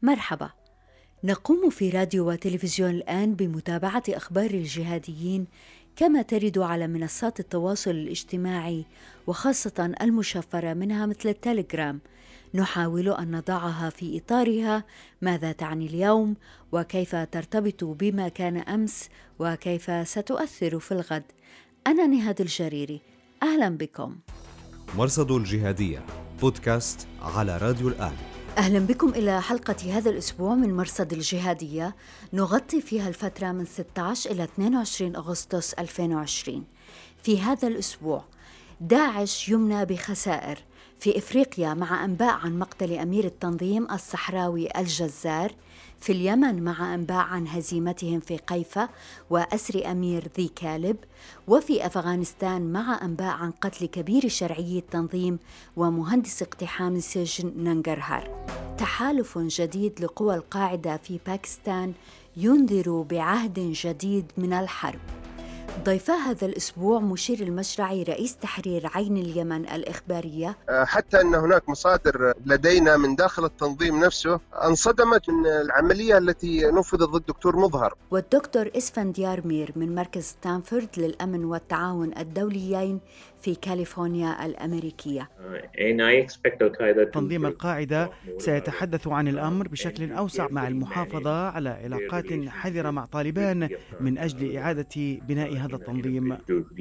مرحبا. نقوم في راديو وتلفزيون الآن بمتابعة أخبار الجهاديين كما ترد على منصات التواصل الاجتماعي وخاصة المشفرة منها مثل التليجرام. نحاول أن نضعها في إطارها، ماذا تعني اليوم وكيف ترتبط بما كان أمس وكيف ستؤثر في الغد. أنا نهاد الجريري، أهلا بكم. مرصد الجهادية بودكاست على راديو الآن. أهلا بكم إلى حلقة هذا الأسبوع من مرصد الجهادية، نغطي فيها الفترة من 16 إلى 22 أغسطس 2020. في هذا الأسبوع داعش يمنى بخسائر في إفريقيا مع أنباء عن مقتل أمير التنظيم الصحراوي الجزار، في اليمن مع أنباء عن هزيمتهم في قيفة وأسر أمير ذي كالب، وفي أفغانستان مع أنباء عن قتل كبير شرعي التنظيم ومهندس اقتحام سجن ننغرهار. تحالف جديد لقوى القاعدة في باكستان ينذر بعهد جديد من الحرب. ضيفا هذا الأسبوع مشير المشرعي رئيس تحرير عين اليمن الإخبارية، حتى أن هناك مصادر لدينا من داخل التنظيم نفسه انصدمت من العملية التي نفذت ضد الدكتور مظهر، والدكتور إسفنديار مير من مركز ستانفورد للأمن والتعاون الدوليين في كاليفورنيا الأمريكية. تنظيم القاعدة سيتحدث عن الأمر بشكل أوسع مع المحافظة على علاقات حذرة مع طالبان من أجل إعادة بناء هذا التنظيم.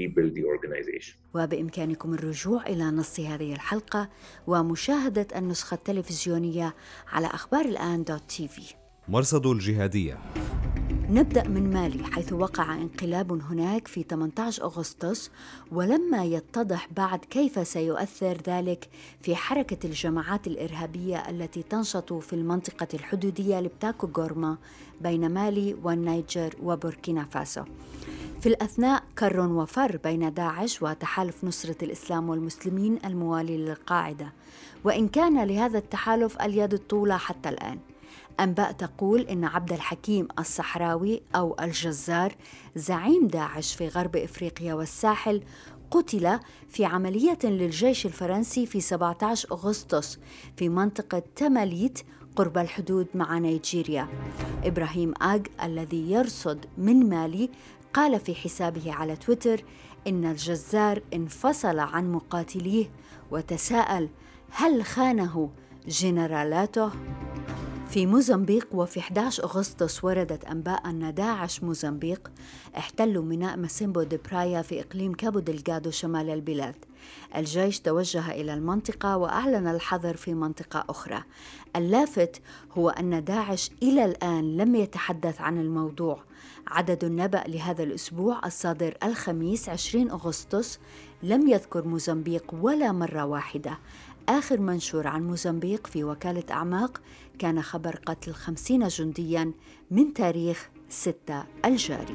وبإمكانكم الرجوع إلى نص هذه الحلقة ومشاهدة النسخة التلفزيونية على أخبار الآن.tv. مرصد الجهادية. نبدأ من مالي، حيث وقع انقلاب هناك في 18 أغسطس، ولما يتضح بعد كيف سيؤثر ذلك في حركة الجماعات الإرهابية التي تنشط في المنطقة الحدودية لبتاكو غورما بين مالي والنيجر وبوركينا فاسو. في الأثناء كر وفر بين داعش وتحالف نصرة الإسلام والمسلمين الموالي للقاعدة، وإن كان لهذا التحالف اليد الطولى حتى الآن. أنباء تقول إن عبد الحكيم الصحراوي أو الجزار زعيم داعش في غرب إفريقيا والساحل قتل في عملية للجيش الفرنسي في 17 أغسطس في منطقة تماليت قرب الحدود مع نيجيريا. إبراهيم آغ الذي يرصد من مالي قال في حسابه على تويتر إن الجزار انفصل عن مقاتليه وتساءل: هل خانه جنرالاته؟ في موزمبيق وفي 11 أغسطس وردت أنباء أن داعش موزمبيق احتلوا ميناء ماسيمبو دي برايا في إقليم كابو دلغادو شمال البلاد. الجيش توجه إلى المنطقة وأعلن الحظر في منطقة أخرى. اللافت هو أن داعش إلى الآن لم يتحدث عن الموضوع. عدد النبأ لهذا الأسبوع الصادر الخميس 20 أغسطس لم يذكر موزمبيق ولا مرة واحدة. آخر منشور عن موزمبيق في وكالة أعماق كان خبر قتل 50 جندياً من تاريخ 6 الجاري.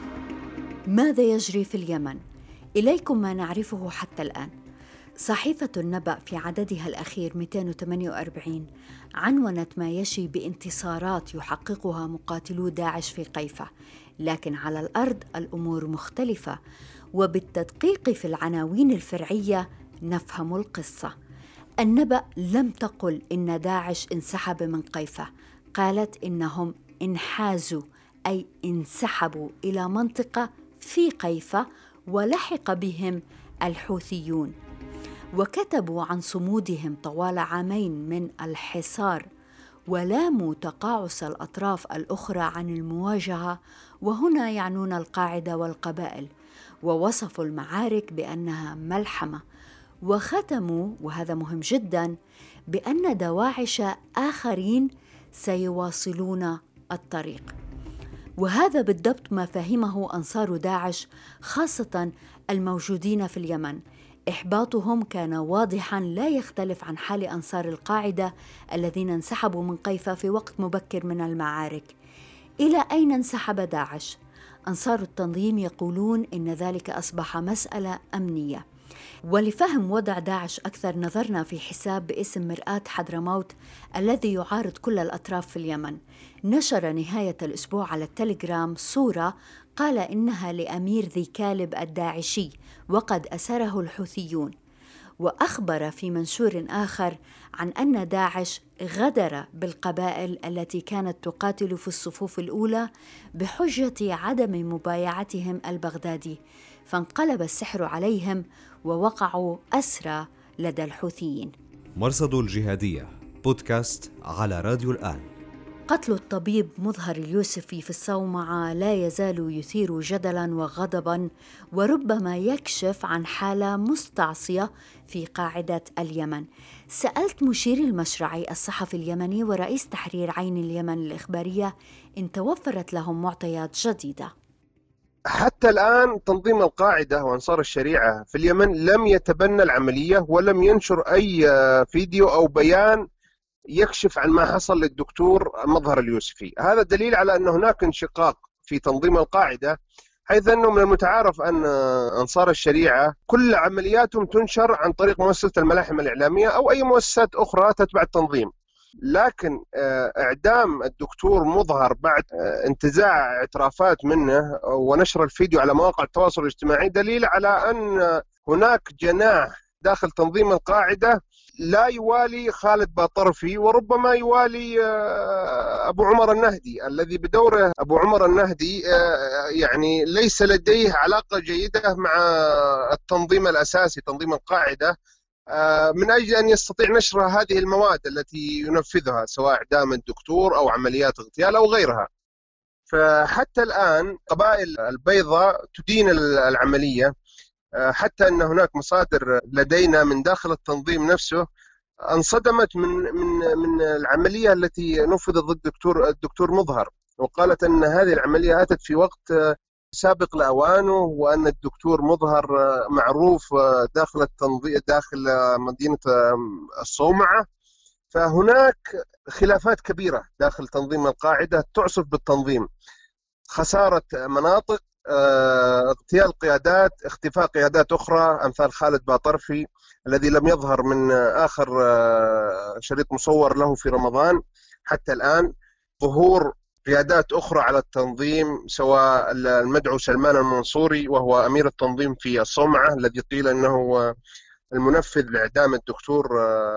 ماذا يجري في اليمن؟ إليكم ما نعرفه حتى الآن. صحيفة النبأ في عددها الأخير 248 عنونت ما يشي بانتصارات يحققها مقاتلو داعش في قيفة، لكن على الأرض الأمور مختلفة، وبالتدقيق في العناوين الفرعية نفهم القصة. النبأ لم تقل إن داعش انسحب من قيفة، قالت إنهم انحازوا أي انسحبوا إلى منطقة في قيفة ولحق بهم الحوثيون، وكتبوا عن صمودهم طوال عامين من الحصار، ولاموا تقاعس الأطراف الأخرى عن المواجهة، وهنا يعنون القاعدة والقبائل، ووصفوا المعارك بأنها ملحمة، وختموا وهذا مهم جدا بأن دواعش آخرين سيواصلون الطريق. وهذا بالضبط ما فهمه أنصار داعش، خاصة الموجودين في اليمن. إحباطهم كان واضحا لا يختلف عن حال أنصار القاعدة الذين انسحبوا من قيفة في وقت مبكر من المعارك. إلى أين انسحب داعش؟ أنصار التنظيم يقولون إن ذلك أصبح مسألة أمنية. ولفهم وضع داعش أكثر نظرنا في حساب باسم مرآة حضرموت الذي يعارض كل الأطراف في اليمن. نشر نهاية الأسبوع على التليجرام صورة قال إنها لأمير ذي كالب الداعشي وقد أسره الحوثيون، وأخبر في منشور آخر عن أن داعش غدر بالقبائل التي كانت تقاتل في الصفوف الأولى بحجة عدم مبايعتهم البغدادي، فانقلب السحر عليهم ووقعوا أسرى لدى الحوثيين. مرصد الجهادية بودكاست على راديو الآن. قتل الطبيب مظهر اليوسفي في الصومعة لا يزال يثير جدلاً وغضباً، وربما يكشف عن حالة مستعصية في قاعدة اليمن. سألت مشير المشرعي الصحفي اليمني ورئيس تحرير عين اليمن الإخبارية إن توفرت لهم معطيات جديدة. حتى الآن تنظيم القاعدة وأنصار الشريعة في اليمن لم يتبنى العملية ولم ينشر أي فيديو أو بيان يكشف عن ما حصل للدكتور مظهر اليوسفي. هذا دليل على أن هناك انشقاق في تنظيم القاعدة، حيث أنه من المتعارف أن أنصار الشريعة كل عملياتهم تنشر عن طريق مؤسسة الملاحم الإعلامية أو أي مؤسسات أخرى تتبع التنظيم. لكن إعدام الدكتور مظهر بعد انتزاع اعترافات منه ونشر الفيديو على مواقع التواصل الاجتماعي دليل على أن هناك جناح داخل تنظيم القاعدة لا يوالي خالد باطرفي، وربما يوالي أبو عمر النهدي، الذي بدوره أبو عمر النهدي يعني ليس لديه علاقة جيدة مع التنظيم الأساسي تنظيم القاعدة، من أجل أن يستطيع نشر هذه المواد التي ينفذها سواء إعدام الدكتور أو عمليات اغتيال أو غيرها. فحتى الآن قبائل البيضاء تدين العملية، حتى أن هناك مصادر لدينا من داخل التنظيم نفسه انصدمت من العملية التي نفذت ضد الدكتور مظهر، وقالت أن هذه العملية أتت في وقت سابق لأوانه، وأن الدكتور مظهر معروف داخل التنظيم داخل مدينة الصومعة. فهناك خلافات كبيرة داخل تنظيم القاعدة تعصف بالتنظيم، خسارة مناطق، اغتيال قيادات، اختفاء قيادات أخرى أمثال خالد باطرفي الذي لم يظهر من آخر شريط مصور له في رمضان حتى الآن، ظهور قيادات أخرى على التنظيم سواء المدعو سلمان المنصوري وهو أمير التنظيم في الصومعة الذي قيل أنه المنفذ لإعدام الدكتور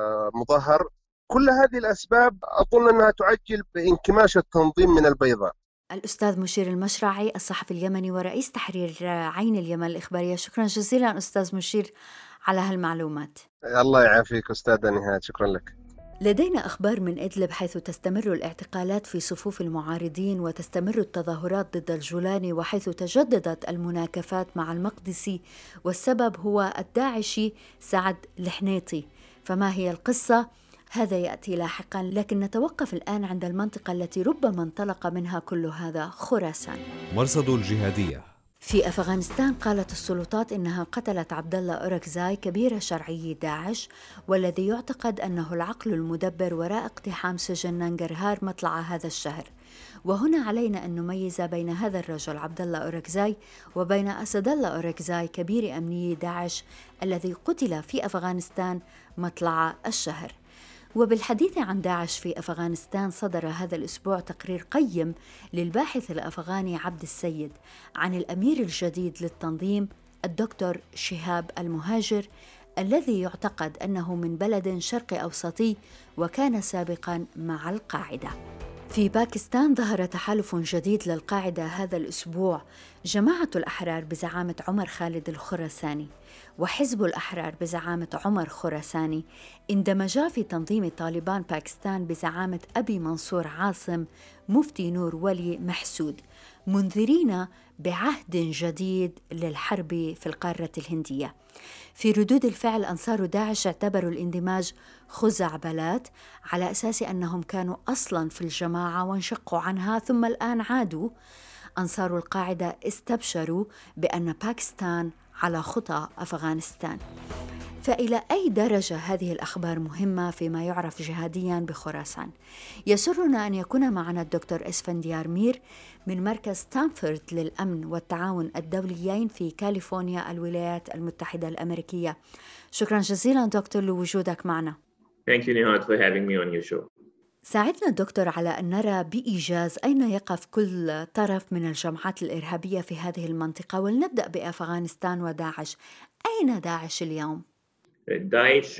مظهر. كل هذه الأسباب أظن أنها تعجل بانكماش التنظيم من البيضاء. الأستاذ مشير المشرعي الصحفي اليمني ورئيس تحرير عين اليمن الإخبارية، شكرا جزيلا أستاذ مشير على هالمعلومات. الله يعافيك أستاذة نهاد، شكرا لك. لدينا أخبار من إدلب، حيث تستمر الاعتقالات في صفوف المعارضين وتستمر التظاهرات ضد الجولاني، وحيث تجددت المناكفات مع المقدسي، والسبب هو الداعشي سعد الحنيطي. فما هي القصة؟ هذا يأتي لاحقا، لكن نتوقف الآن عند المنطقة التي ربما انطلق منها كل هذا، خراسان. مرصد الجهادية. في أفغانستان قالت السلطات إنها قتلت عبد الله أوركزاي كبير شرعي داعش، والذي يعتقد أنه العقل المدبر وراء اقتحام سجن نانغرهار مطلع هذا الشهر. وهنا علينا أن نميز بين هذا الرجل عبد الله أوركزاي وبين أسد الله أوركزاي كبير أمني داعش الذي قتل في أفغانستان مطلع الشهر. وبالحديث عن داعش في أفغانستان، صدر هذا الأسبوع تقرير قيم للباحث الأفغاني عبد السيد عن الأمير الجديد للتنظيم الدكتور شهاب المهاجر، الذي يعتقد أنه من بلد شرقي أوسطي وكان سابقاً مع القاعدة. في باكستان ظهر تحالف جديد للقاعدة هذا الأسبوع، جماعة الأحرار بزعامة عمر خالد الخراساني وحزب الأحرار بزعامة عمر خراساني اندمجا في تنظيم طالبان باكستان بزعامة أبي منصور عاصم مفتي نور ولي محسود، منذرين بعهد جديد للحرب في القارة الهندية. في ردود الفعل، أنصار داعش اعتبروا الاندماج خزعبلات على أساس أنهم كانوا أصلاً في الجماعة وانشقوا عنها ثم الآن عادوا. أنصار القاعدة استبشروا بأن باكستان على خطى أفغانستان. فإلى أي درجة هذه الأخبار مهمة فيما يعرف جهادياً بخراسان؟ يسرنا أن يكون معنا الدكتور إسفنديار مير من مركز ستانفورد للأمن والتعاون الدوليين في كاليفورنيا الولايات المتحدة الأمريكية. شكراً جزيلاً دكتور لوجودك معنا. Thank you, Nihad, for having me on your show. ساعدنا دكتور على أن نرى بإيجاز أين يقف كل طرف من الجماعات الإرهابية في هذه المنطقة، ولنبدأ بأفغانستان وداعش. أين داعش اليوم؟ Daesh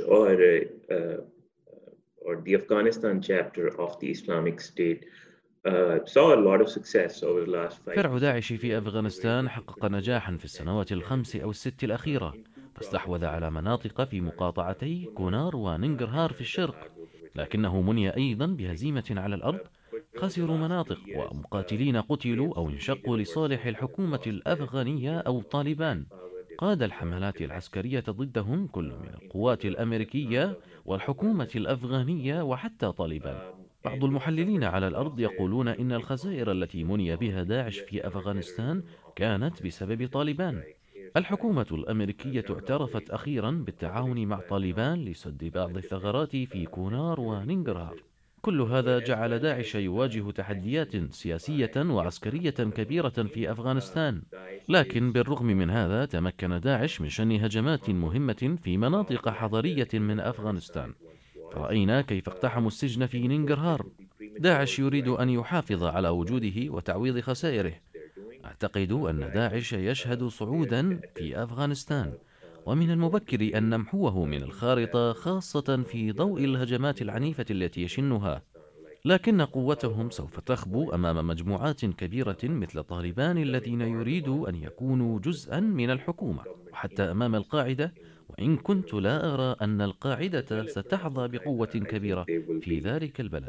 or the Afghanistan chapter of the Islamic State saw a lot of success over the last 5 فرع داعش في أفغانستان حقق نجاحا في السنوات ال5 أو ال6 الأخيرة، فاستحوذ على مناطق في مقاطعتي كونار وننجرهار في الشرق، لكنه مني أيضا بهزيمة على الأرض. خسروا مناطق ومقاتلين قتلوا أو انشقوا لصالح الحكومة الأفغانية أو طالبان. قاد الحملات العسكرية ضدهم كل من القوات الأمريكية والحكومة الأفغانية وحتى طالبان. بعض المحللين على الأرض يقولون إن الخسائر التي مني بها داعش في أفغانستان كانت بسبب طالبان. الحكومة الأمريكية اعترفت أخيرا بالتعاون مع طالبان لسد بعض الثغرات في كونار وننجرهار. كل هذا جعل داعش يواجه تحديات سياسية وعسكرية كبيرة في أفغانستان، لكن بالرغم من هذا تمكن داعش من شن هجمات مهمة في مناطق حضرية من أفغانستان. رأينا كيف اقتحموا السجن في ننجرهار. داعش يريد أن يحافظ على وجوده وتعويض خسائره. أعتقد أن داعش يشهد صعودا في أفغانستان، ومن المبكر أن نمحوه من الخارطة، خاصة في ضوء الهجمات العنيفة التي يشنها. لكن قوتهم سوف تخبو أمام مجموعات كبيرة مثل طالبان الذين يريدوا أن يكونوا جزءا من الحكومة، وحتى أمام القاعدة، وإن كنت لا أرى أن القاعدة ستحظى بقوة كبيرة في ذلك البلد.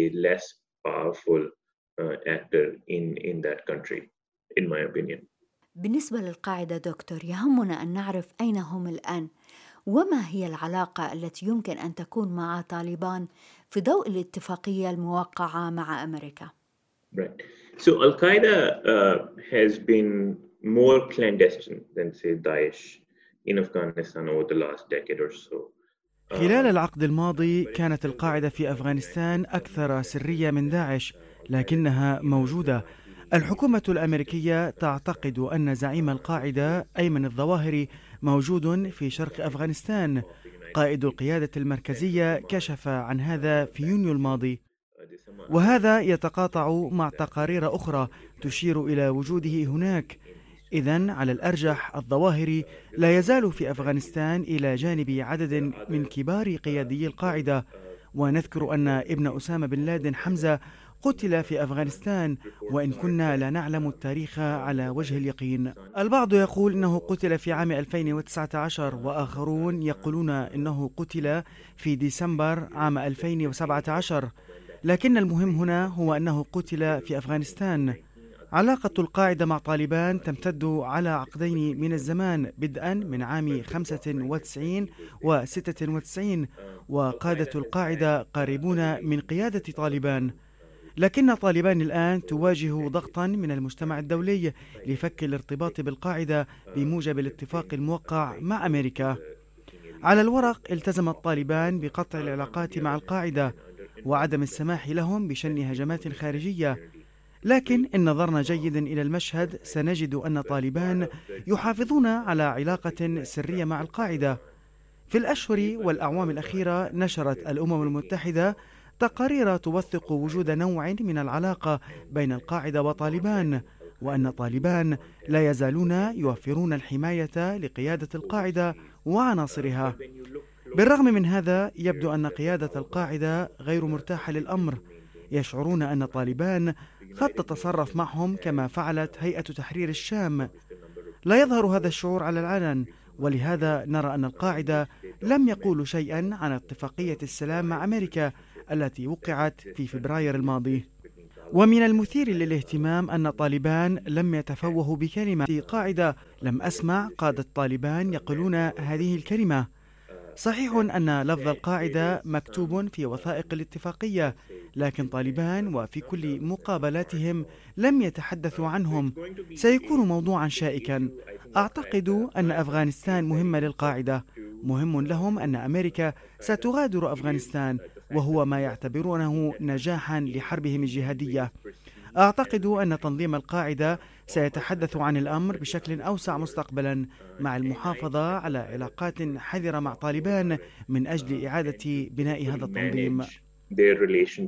بالنسبة للقاعدة دكتور، يهمنا أن نعرف أين هم الآن، وما هي العلاقة التي يمكن أن تكون مع طالبان في ضوء الاتفاقية الموقعة مع أمريكا. Right. So Al-Qaeda has been more clandestine than say Daesh in Afghanistan over the last decade or so. خلال العقد الماضي كانت القاعدة في أفغانستان أكثر سرية من داعش، لكنها موجودة. الحكومة الأمريكية تعتقد أن زعيم القاعدة أيمن الظواهري موجود في شرق أفغانستان. قائد القيادة المركزية كشف عن هذا في يونيو الماضي، وهذا يتقاطع مع تقارير أخرى تشير إلى وجوده هناك. إذن على الأرجح الظواهري لا يزال في أفغانستان إلى جانب عدد من كبار قيادي القاعدة. ونذكر أن ابن أسامة بن لادن حمزة قتل في أفغانستان، وإن كنا لا نعلم التاريخ على وجه اليقين. البعض يقول إنه قتل في عام 2019، وآخرون يقولون إنه قتل في ديسمبر عام 2017، لكن المهم هنا هو أنه قتل في أفغانستان. علاقة القاعدة مع طالبان تمتد على عقدين من الزمان، بدءا من عام 95 و 96، وقادة القاعدة قريبون من قيادة طالبان. لكن طالبان الآن تواجه ضغطا من المجتمع الدولي لفك الارتباط بالقاعدة بموجب الاتفاق الموقع مع أمريكا. على الورق التزم طالبان بقطع العلاقات مع القاعدة وعدم السماح لهم بشن هجمات خارجية، لكن إن نظرنا جيدا إلى المشهد سنجد أن طالبان يحافظون على علاقة سرية مع القاعدة. في الأشهر والأعوام الأخيرة نشرت الأمم المتحدة تقارير توثق وجود نوع من العلاقة بين القاعدة وطالبان، وأن طالبان لا يزالون يوفرون الحماية لقيادة القاعدة وعناصرها. بالرغم من هذا يبدو أن قيادة القاعدة غير مرتاحة للأمر، يشعرون أن طالبان قد تتصرف معهم كما فعلت هيئة تحرير الشام. لا يظهر هذا الشعور على العلن، ولهذا نرى أن القاعدة لم يقولوا شيئا عن اتفاقية السلام مع أمريكا التي وقعت في فبراير الماضي. ومن المثير للاهتمام أن طالبان لم يتفوهوا بكلمة قاعدة. لم أسمع قادة طالبان يقولون هذه الكلمة. صحيح أن لفظ القاعدة مكتوب في وثائق الاتفاقية، لكن طالبان وفي كل مقابلاتهم لم يتحدثوا عنهم. سيكون موضوعا شائكا. أعتقد أن أفغانستان مهمة للقاعدة، مهم لهم أن أمريكا ستغادر أفغانستان، وهو ما يعتبرونه نجاحا لحربهم الجهادية. أعتقد أن تنظيم القاعدة سيتحدث عن الأمر بشكل أوسع مستقبلا، مع المحافظة على علاقات حذرة مع طالبان من أجل إعادة بناء هذا التنظيم.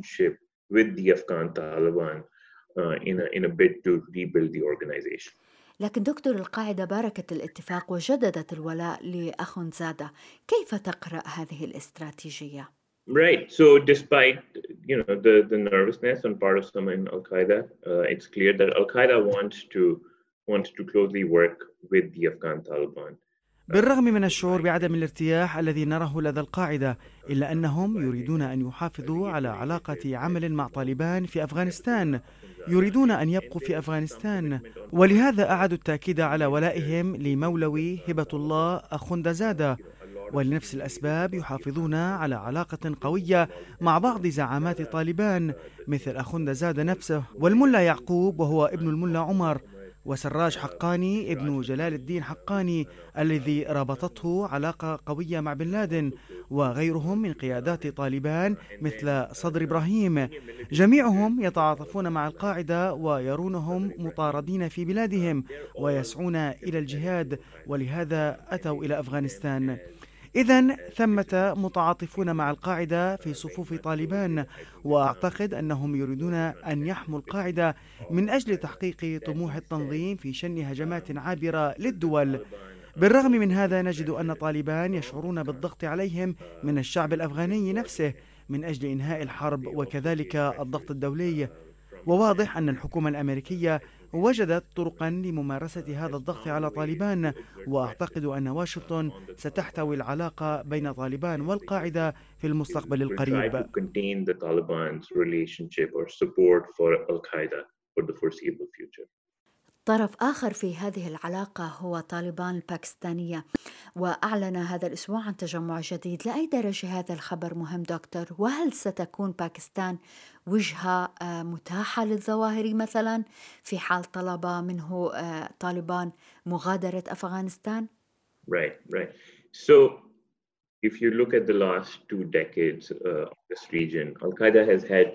in a bid to rebuild the organization. لكن دكتور، القاعدة باركت الاتفاق وجددت الولاء لأخوندزادة، كيف تقرأ هذه الاستراتيجية؟ Right. So despite the nervousness on part of some in Al-Qaeda, it's clear that Al-Qaeda wants to closely work with the Afghan Taliban. بالرغم من الشعور بعدم الارتياح الذي نراه لدى القاعدة، إلا أنهم يريدون أن يحافظوا على علاقة عمل مع طالبان في أفغانستان، يريدون أن يبقوا في أفغانستان، ولهذا أعادوا التأكيد على ولائهم لمولوي هبة الله أخوندزادة، ولنفس الأسباب يحافظون على علاقة قوية مع بعض زعامات طالبان مثل أخوندزادة نفسه والملا يعقوب وهو ابن الملا عمر، وسراج حقاني ابن جلال الدين حقاني الذي رابطته علاقة قوية مع بن لادن، وغيرهم من قيادات طالبان مثل صدر إبراهيم. جميعهم يتعاطفون مع القاعدة ويرونهم مطاردين في بلادهم ويسعون إلى الجهاد، ولهذا أتوا إلى أفغانستان. إذن ثمة متعاطفون مع القاعدة في صفوف طالبان، وأعتقد أنهم يريدون أن يحموا القاعدة من أجل تحقيق طموح التنظيم في شن هجمات عابرة للدول. بالرغم من هذا نجد أن طالبان يشعرون بالضغط عليهم من الشعب الأفغاني نفسه من أجل إنهاء الحرب وكذلك الضغط الدولي، وواضح أن الحكومة الأمريكية وجدت طرقا لممارسة هذا الضغط على طالبان، وأعتقد أن واشنطن ستحتوي العلاقة بين طالبان والقاعدة في المستقبل القريب. طرف آخر في هذه العلاقة هو طالبان الباكستانية، وأعلن هذا الأسبوع عن تجمع جديد. لأي درجة هذا الخبر مهم دكتور؟ وهل ستكون باكستان وجهة متاحة للظواهر مثلا في حال طلب منه طالبان مغادرة أفغانستان؟ Right. So if you look at the last 2 decades of this region, Al-Qaeda has had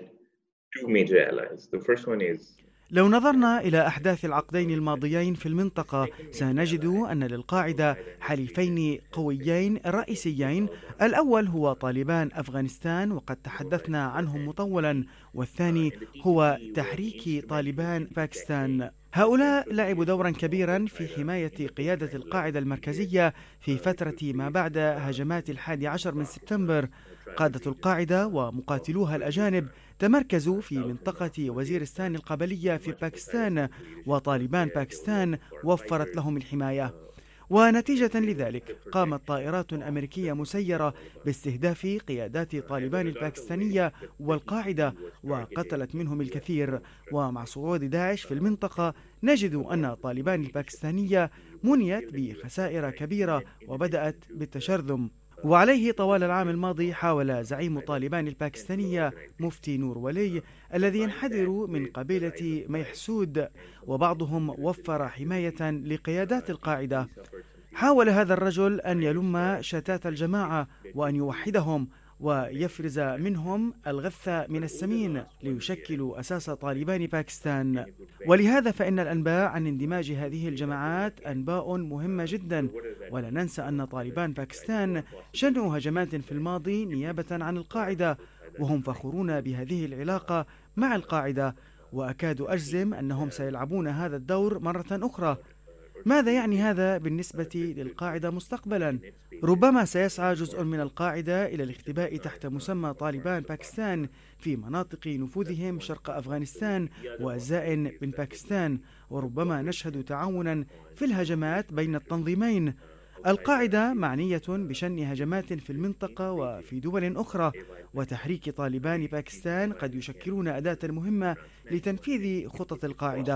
2 major allies. The first one is لو نظرنا إلى أحداث العقدين الماضيين في المنطقة سنجد أن للقاعدة حليفين قويين رئيسيين. الأول هو طالبان أفغانستان وقد تحدثنا عنهم مطولا، والثاني هو تحريك طالبان باكستان. هؤلاء لعبوا دورا كبيرا في حماية قيادة القاعدة المركزية في فترة ما بعد هجمات 11 من سبتمبر. قادة القاعدة ومقاتلوها الأجانب تمركزوا في منطقة وزيرستان القبلية في باكستان، وطالبان باكستان وفرت لهم الحماية. ونتيجة لذلك قامت طائرات أمريكية مسيرة باستهداف قيادات طالبان الباكستانية والقاعدة وقتلت منهم الكثير. ومع صعود داعش في المنطقة نجد أن طالبان الباكستانية منيت بخسائر كبيرة وبدأت بالتشرذم. وعليه طوال العام الماضي حاول زعيم طالبان الباكستانية مفتي نور ولي الذي ينحدر من قبيلة ميحسود، وبعضهم وفر حماية لقيادات القاعدة. حاول هذا الرجل أن يلم شتات الجماعة وأن يوحدهم ويفرز منهم الغث من السمين ليشكلوا أساس طالبان باكستان. ولهذا فإن الأنباء عن اندماج هذه الجماعات أنباء مهمة جدا. ولا ننسى أن طالبان باكستان شنوا هجمات في الماضي نيابة عن القاعدة، وهم فخورون بهذه العلاقة مع القاعدة، وأكاد أجزم أنهم سيلعبون هذا الدور مرة أخرى. ماذا يعني هذا بالنسبة للقاعدة مستقبلا؟ ربما سيسعى جزء من القاعدة إلى الاختباء تحت مسمى طالبان باكستان في مناطق نفوذهم شرق أفغانستان وأجزاء من باكستان، وربما نشهد تعاونا في الهجمات بين التنظيمين. القاعدة معنية بشن هجمات في المنطقة وفي دول أخرى، وتحريك طالبان باكستان قد يشكلون أداة مهمة لتنفيذ خطط القاعدة.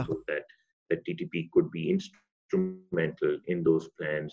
instrumental in those plans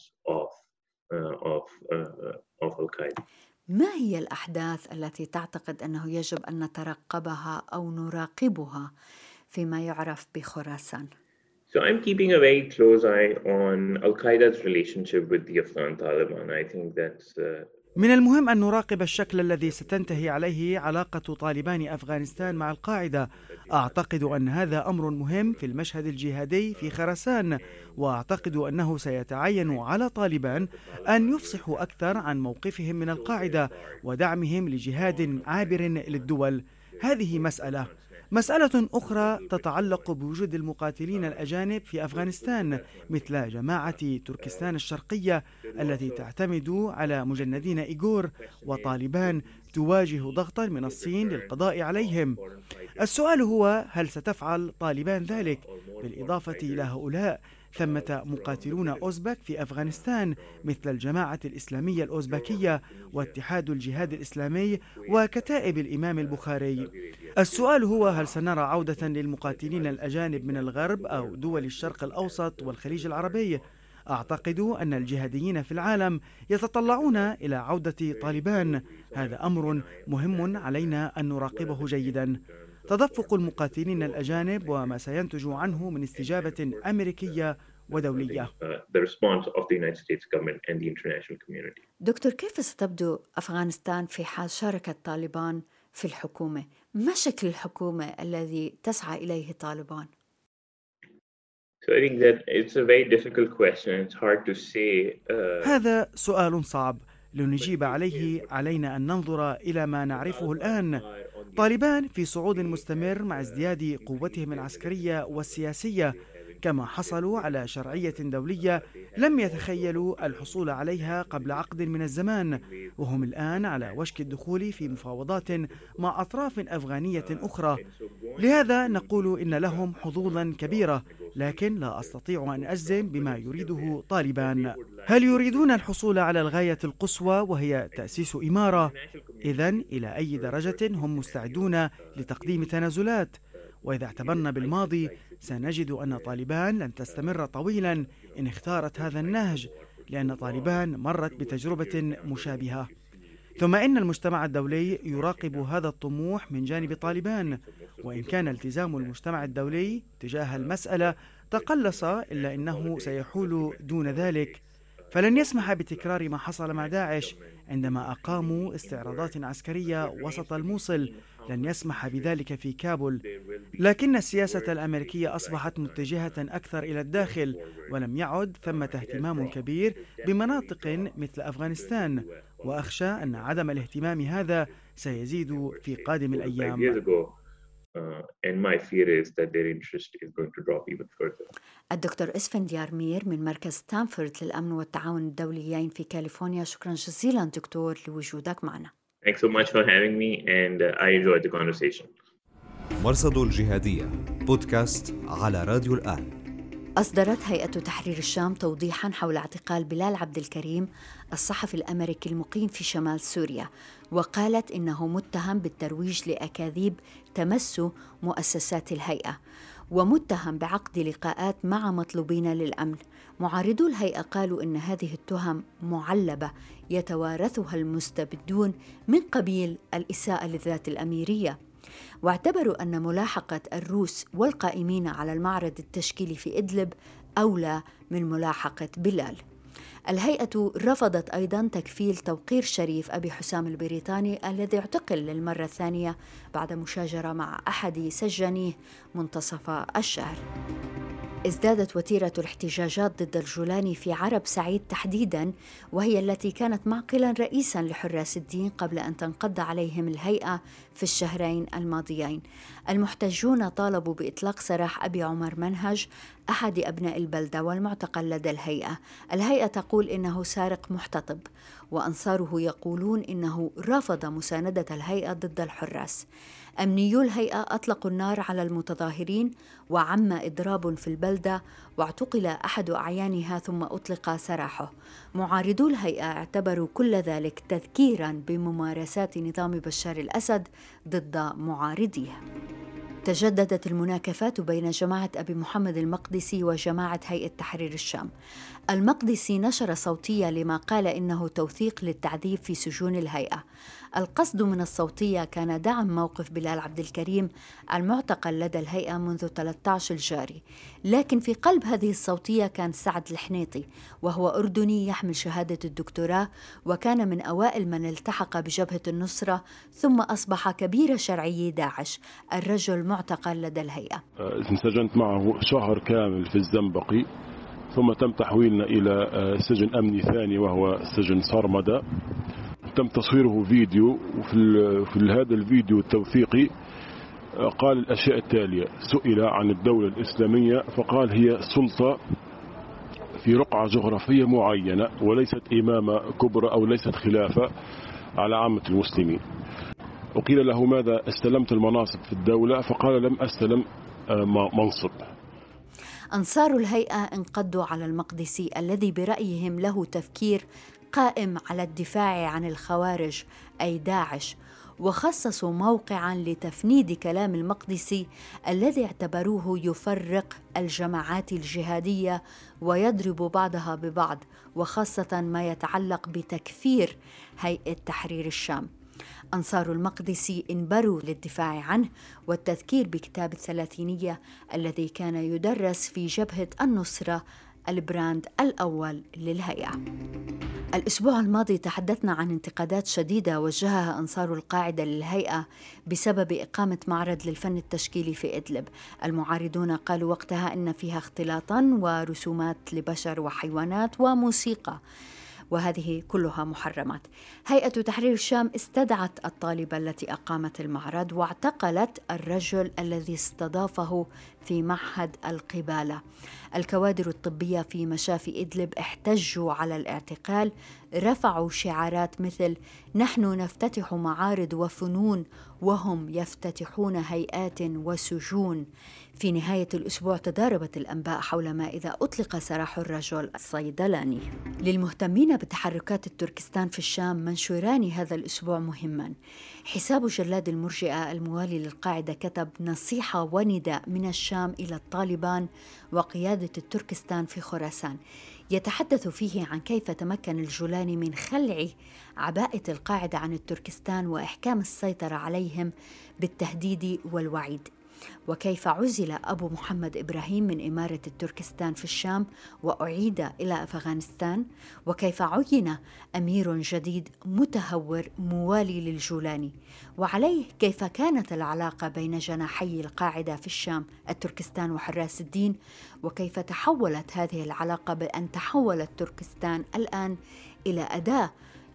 of Al-Qaeda. ما هي الأحداث التي تعتقد أنه يجب أن نترقبها أو نراقبها فيما يعرف بخراسان؟ So I'm keeping a very close eye on Al-Qaeda's relationship with the Afghan Taliban. I think that's من المهم أن نراقب الشكل الذي ستنتهي عليه علاقة طالبان أفغانستان مع القاعدة. أعتقد أن هذا أمر مهم في المشهد الجهادي في خراسان، وأعتقد أنه سيتعين على طالبان أن يفصحوا أكثر عن موقفهم من القاعدة ودعمهم لجهاد عابر للدول. هذه مسألة مسألة أخرى تتعلق بوجود المقاتلين الأجانب في أفغانستان مثل جماعة تركستان الشرقية التي تعتمد على مجندين إيغور، وطالبان تواجه ضغطا من الصين للقضاء عليهم. السؤال هو هل ستفعل طالبان ذلك؟ بالإضافة إلى هؤلاء ثمة مقاتلون أوزبك في أفغانستان مثل الجماعة الإسلامية الأوزبكية واتحاد الجهاد الإسلامي وكتائب الإمام البخاري. السؤال هو هل سنرى عودة للمقاتلين الأجانب من الغرب أو دول الشرق الأوسط والخليج العربي؟ أعتقد أن الجهاديين في العالم يتطلعون إلى عودة طالبان. هذا أمر مهم علينا أن نراقبه جيدا. تدفق المقاتلين الأجانب وما سينتج عنه من استجابة أمريكية ودولية. دكتور، كيف ستبدو أفغانستان في حال شارك طالبان في الحكومة؟ ما شكل الحكومة الذي تسعى إليه طالبان؟ هذا سؤال صعب لنجيب عليه. علينا أن ننظر إلى ما نعرفه الآن. طالبان في صعود مستمر مع ازدياد قوتهم العسكرية والسياسية، كما حصلوا على شرعية دولية لم يتخيلوا الحصول عليها قبل عقد من الزمان، وهم الآن على وشك الدخول في مفاوضات مع أطراف أفغانية أخرى. لهذا نقول إن لهم حظوظا كبيرة، لكن لا أستطيع أن أجزم بما يريده طالبان. هل يريدون الحصول على الغاية القصوى وهي تأسيس إمارة؟ إذن إلى أي درجة هم مستعدون لتقديم تنازلات؟ وإذا اعتبرنا بالماضي سنجد أن طالبان لن تستمر طويلا إن اختارت هذا النهج، لأن طالبان مرت بتجربة مشابهة. ثم إن المجتمع الدولي يراقب هذا الطموح من جانب طالبان، وإن كان التزام المجتمع الدولي تجاه المسألة تقلص إلا أنه سيحول دون ذلك. فلن يسمح بتكرار ما حصل مع داعش عندما أقاموا استعراضات عسكرية وسط الموصل، لن يسمح بذلك في كابول. لكن السياسة الأمريكية أصبحت متجهة أكثر إلى الداخل، ولم يعد ثمة اهتمام كبير بمناطق مثل أفغانستان، وأخشى أن عدم الاهتمام هذا سيزيد في قادم الأيام. الدكتور إسفنديار مير من مركز ستانفورد للأمن والتعاون الدوليين في كاليفورنيا، شكرا جزيلا دكتور لوجودك معنا. Thanks so much for having me and I enjoyed the conversation. مرصد الجهادية بودكاست على راديو الآن. أصدرت هيئة تحرير الشام توضيحاً حول اعتقال بلال عبد الكريم الصحفي الأمريكي المقيم في شمال سوريا، وقالت إنه متهم بالترويج لأكاذيب تمس مؤسسات الهيئة، ومتهم بعقد لقاءات مع مطلوبين للأمن. معارضو الهيئة قالوا إن هذه التهم معلبة يتوارثها المستبدون من قبيل الإساءة للذات الأميرية، واعتبروا أن ملاحقة الروس والقائمين على المعرض التشكيلي في إدلب أولى من ملاحقة بلال. الهيئة رفضت أيضاً تكفيل توقير شريف أبي حسام البريطاني الذي اعتقل للمرة الثانية بعد مشاجرة مع أحد سجانيه منتصف الشهر. ازدادت وتيرة الاحتجاجات ضد الجولاني في عرب سعيد تحديداً، وهي التي كانت معقلاً رئيساً لحراس الدين قبل أن تنقض عليهم الهيئة في الشهرين الماضيين. المحتجون طالبوا بإطلاق سراح أبي عمر منهج أحد أبناء البلدة والمعتقل لدى الهيئة. الهيئة تقول إنه سارق محتطب، وأنصاره يقولون إنه رفض مساندة الهيئة ضد الحراس. أمنيو الهيئة أطلقوا النار على المتظاهرين وعم إضراب في البلدة، واعتقل أحد أعيانها ثم أطلق سراحه. معارضو الهيئة اعتبروا كل ذلك تذكيراً بممارسات نظام بشار الأسد ضد معارضيه. تجددت المناكفات بين جماعة أبي محمد المقدسي وجماعة هيئة تحرير الشام. المقدسي نشر صوتية لما قال إنه توثيق للتعذيب في سجون الهيئة. القصد من الصوتية كان دعم موقف بلال عبد الكريم المعتقل لدى الهيئة منذ 13 الجاري، لكن في قلب هذه الصوتية كان سعد الحنيطي، وهو أردني يحمل شهادة الدكتوراه، وكان من أوائل من التحق بجبهة النصرة ثم أصبح كبير شرعي داعش. الرجل معتقل لدى الهيئة. انسجنت معه شهر كامل في الزنبقي، ثم تم تحويلنا إلى سجن أمني ثاني وهو سجن صرمدة. تم تصويره فيديو، وفي هذا الفيديو التوثيقي قال الأشياء التالية. سئل عن الدولة الإسلامية فقال هي سلطة في رقعة جغرافية معينة وليست إمامة كبرى أو ليست خلافة على عامة المسلمين. وقيل له ماذا استلمت المناصب في الدولة؟ فقال لم أستلم منصب. أنصار الهيئة انقضوا على المقدسي الذي برأيهم له تفكير قائم على الدفاع عن الخوارج أي داعش، وخصصوا موقعاً لتفنيد كلام المقدسي الذي اعتبروه يفرق الجماعات الجهادية ويضرب بعضها ببعض، وخاصة ما يتعلق بتكفير هيئة تحرير الشام. أنصار المقدسي انبروا للدفاع عنه والتذكير بكتاب الثلاثينية الذي كان يدرس في جبهة النصرة، البراند الأول للهيئة. الأسبوع الماضي تحدثنا عن انتقادات شديدة وجهها أنصار القاعدة للهيئة بسبب إقامة معرض للفن التشكيلي في إدلب. المعارضون قالوا وقتها إن فيها اختلاطاً ورسومات لبشر وحيوانات وموسيقى، وهذه كلها محرمات. هيئة تحرير الشام استدعت الطالبة التي أقامت المعرض واعتقلت الرجل الذي استضافه في معهد القبالة. الكوادر الطبية في مشافي إدلب احتجوا على الاعتقال، رفعوا شعارات مثل نحن نفتتح معارض وفنون وهم يفتتحون هيئات وسجون. في نهاية الأسبوع تضاربت الأنباء حول ما إذا أطلق سراح الرجل الصيدلاني. للمهتمين بتحركات التركستان في الشام منشوران هذا الأسبوع مهما. حساب جلاد المرجئة الموالي للقاعدة كتب نصيحة ونداء من الشام إلى الطالبان وقيادة التركستان في خراسان، يتحدث فيه عن كيف تمكن الجولاني من خلع عباءة القاعدة عن التركستان وإحكام السيطرة عليهم بالتهديد والوعيد، وكيف عزل أبو محمد إبراهيم من إمارة التركستان في الشام وأعيد إلى أفغانستان، وكيف عين أمير جديد متهور موالي للجولاني، وعليه كيف كانت العلاقة بين جناحي القاعدة في الشام التركستان وحراس الدين، وكيف تحولت هذه العلاقة بأن تحولت تركستان الآن إلى أداة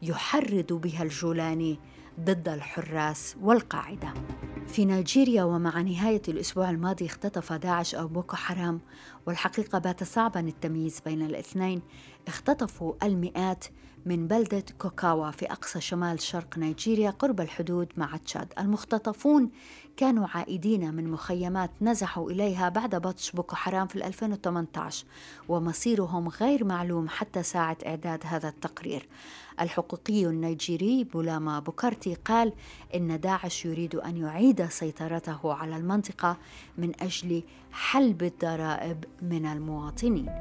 يحرض بها الجولاني ضد الحراس والقاعدة. في نيجيريا ومع نهاية الأسبوع الماضي اختطف داعش أو بوكو حرام، والحقيقة بات صعبا التمييز بين الاثنين. اختطفوا المئات من بلدة كوكاوا في أقصى شمال شرق نيجيريا قرب الحدود مع تشاد. المختطفون كانوا عائدين من مخيمات نزحوا إليها بعد بطش بوكو حرام في 2018، ومصيرهم غير معلوم حتى ساعة إعداد هذا التقرير. الحقوقي النيجيري بولاما بوكارتي قال إن داعش يريد أن يعيد سيطرته على المنطقة من أجل حلب الضرائب من المواطنين.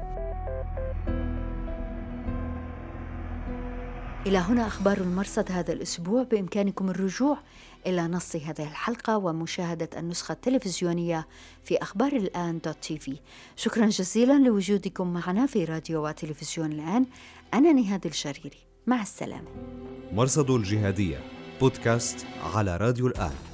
إلى هنا أخبار المرصد هذا الأسبوع. بإمكانكم الرجوع إلى نص هذه الحلقة ومشاهدة النسخة التلفزيونية في أخبار الآن.tv. شكرا جزيلا لوجودكم معنا في راديو وتلفزيون الآن. أنا نهاد الشريري، مع السلامة. مرصد الجهادية بودكاست على راديو الآن.